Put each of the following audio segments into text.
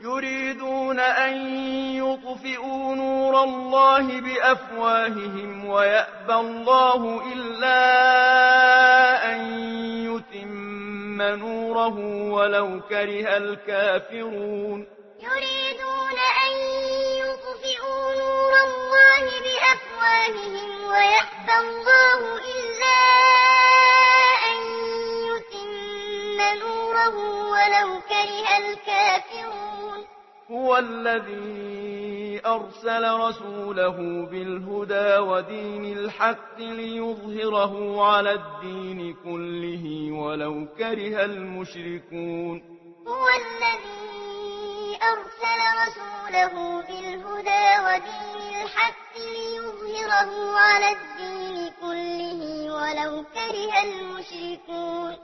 يريدون أن يطفئوا نور الله بأفواههم ويأبى الله إلا أن يتم نوره ولو كره الكافرون يريدون أن يطفئوا نور الله بأفواههم ويأبى الله إلا أن يتم نوره ولو كره الكافرون هو الذي أرسل رسوله بالهدى ودين الحق ليظهره على الدين كله ولو كره المشركون هو الذي أرسل رسوله بالهدى ودين الحق ليظهره على الدين كله ولو كره المشركون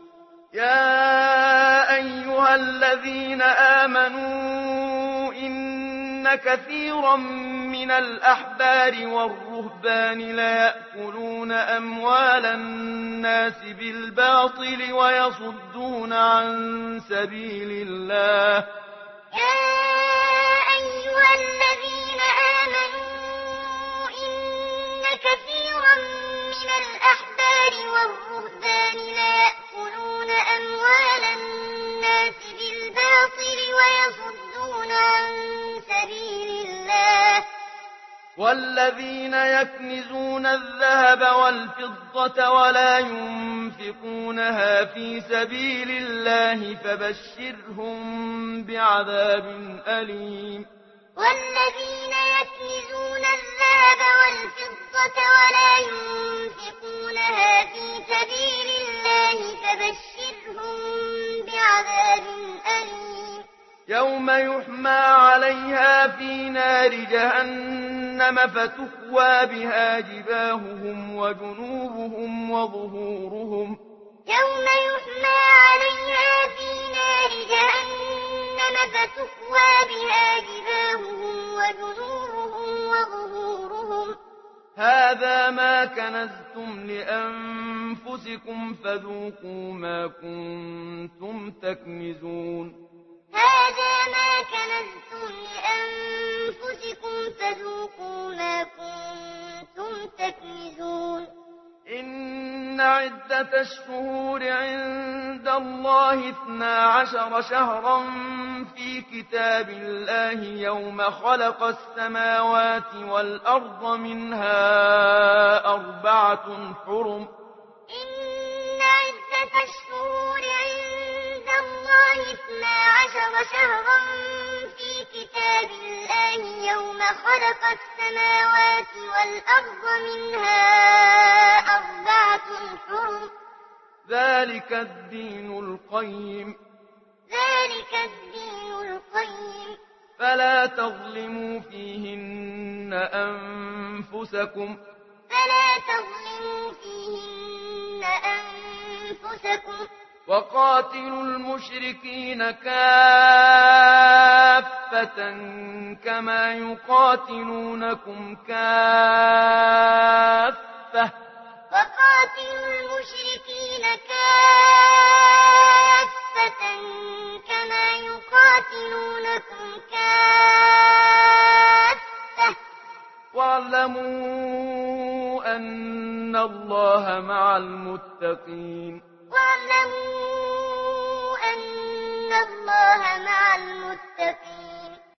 يا أيها الذين آمنوا إن كثيرا من الأحبار والرهبان ليأكلون أموال الناس بالباطل ويصدون عن سبيل الله يا أيها الذين آمنوا إن كثيرا من الأحبار والرهبان ليأكلون أموال الناس بالباطل ويصدون عن سبيل الله والذين يكنزون الذهب والفضة ولا ينفقونها في سبيل الله فبشرهم بعذاب أليم والذين يكنزون الذهب والفضة ولا ينفقونها في سبيل الله فبشرهم بعذاب أليم يوم يحمى عليها في نار جهنم فتكوى بها جباههم وجنوبهم وظهورهم يوم يحمى عليها في نار جهنم فتكوى بها جباههم وجنوبهم وظهورهم هذا ما كنزتم لأنفسكم فذوقوا ما كنتم تكنزون هذا ما كنزتم لأنفسكم فذوقوا ما كنتم تكنزون إن عدة الشهور عند الله 12 شهرا في كتاب الله يوم خلق السماوات والأرض منها 4 حرم إن عدة الشهور عند الله 12 شهرا في كتاب الله يوم خلق السماوات والأرض منها 4 حرم ذلك الدين القيم ذلك الدين القيم فلا تظلموا فيهن أنفسكم فلا تظلموا فيهن أنفسكم وقاتلوا المشركين كافة كما يقاتلونكم كافة وقاتلوا المشركين كافة كما يقاتلونكم كافة واعلموا أن الله مع المتقين واعلموا أن الله مع المتقين